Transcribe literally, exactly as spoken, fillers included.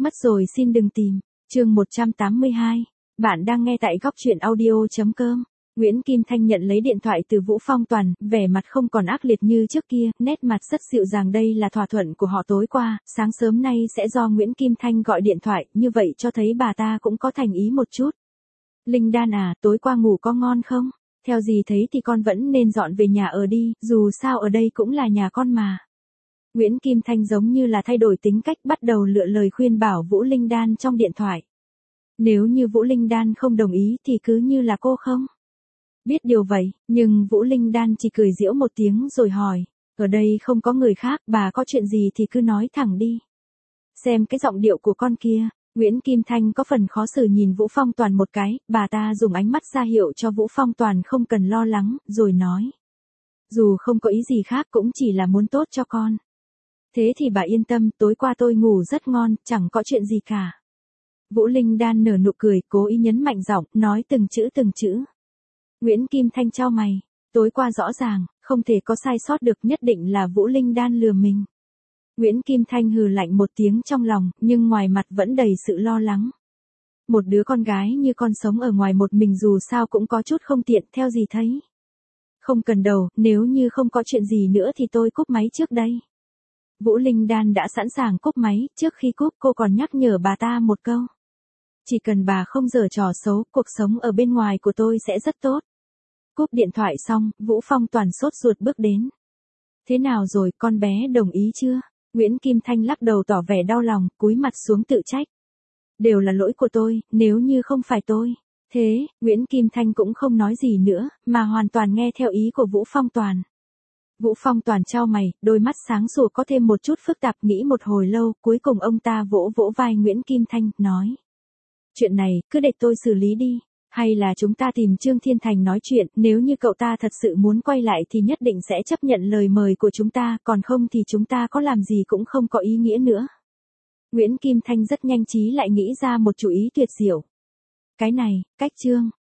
Mất rồi xin đừng tìm. Chương một trăm tám mươi hai. Bạn đang nghe tại góc truyện audio chấm com. Nguyễn Kim Thanh nhận lấy điện thoại từ Vũ Phong Toàn, vẻ mặt không còn ác liệt như trước kia, nét mặt rất dịu dàng. Đây là thỏa thuận của họ tối qua, sáng sớm nay sẽ do Nguyễn Kim Thanh gọi điện thoại, như vậy cho thấy bà ta cũng có thành ý một chút. Linh Đan à, tối qua ngủ có ngon không? Theo gì thấy thì con vẫn nên dọn về nhà ở đi, dù sao ở đây cũng là nhà con mà. Nguyễn Kim Thanh giống như là thay đổi tính cách, bắt đầu lựa lời khuyên bảo Vũ Linh Đan trong điện thoại. Nếu như Vũ Linh Đan không đồng ý thì cứ như là cô không biết điều vậy, nhưng Vũ Linh Đan chỉ cười giễu một tiếng rồi hỏi, ở đây không có người khác, bà có chuyện gì thì cứ nói thẳng đi. Xem cái giọng điệu của con kia. Nguyễn Kim Thanh có phần khó xử nhìn Vũ Phong Toàn một cái, bà ta dùng ánh mắt ra hiệu cho Vũ Phong Toàn không cần lo lắng, rồi nói. Dù không có ý gì khác cũng chỉ là muốn tốt cho con. Thế thì bà yên tâm, tối qua tôi ngủ rất ngon, chẳng có chuyện gì cả. Vũ Linh Đan nở nụ cười, cố ý nhấn mạnh giọng, nói từng chữ từng chữ. Nguyễn Kim Thanh chau mày, tối qua rõ ràng, không thể có sai sót được, nhất định là Vũ Linh Đan lừa mình. Nguyễn Kim Thanh hừ lạnh một tiếng trong lòng, nhưng ngoài mặt vẫn đầy sự lo lắng. Một đứa con gái như con sống ở ngoài một mình dù sao cũng có chút không tiện, theo gì thấy. Không cần đầu, nếu như không có chuyện gì nữa thì tôi cúp máy trước đây. Vũ Linh Đan đã sẵn sàng cúp máy, trước khi cúp cô còn nhắc nhở bà ta một câu. Chỉ cần bà không giở trò xấu, cuộc sống ở bên ngoài của tôi sẽ rất tốt. Cúp điện thoại xong, Vũ Phong Toàn sốt ruột bước đến. Thế nào rồi, con bé đồng ý chưa? Nguyễn Kim Thanh lắc đầu tỏ vẻ đau lòng, cúi mặt xuống tự trách. Đều là lỗi của tôi, nếu như không phải tôi. Thế, Nguyễn Kim Thanh cũng không nói gì nữa, mà hoàn toàn nghe theo ý của Vũ Phong Toàn. Vũ Phong Toàn chau mày, đôi mắt sáng sủa có thêm một chút phức tạp, nghĩ một hồi lâu, cuối cùng ông ta vỗ vỗ vai Nguyễn Kim Thanh, nói. Chuyện này, cứ để tôi xử lý đi. Hay là chúng ta tìm Trương Thiên Thành nói chuyện, nếu như cậu ta thật sự muốn quay lại thì nhất định sẽ chấp nhận lời mời của chúng ta, còn không thì chúng ta có làm gì cũng không có ý nghĩa nữa. Nguyễn Kim Thanh rất nhanh trí lại nghĩ ra một chủ ý tuyệt diệu. Cái này, cách Trương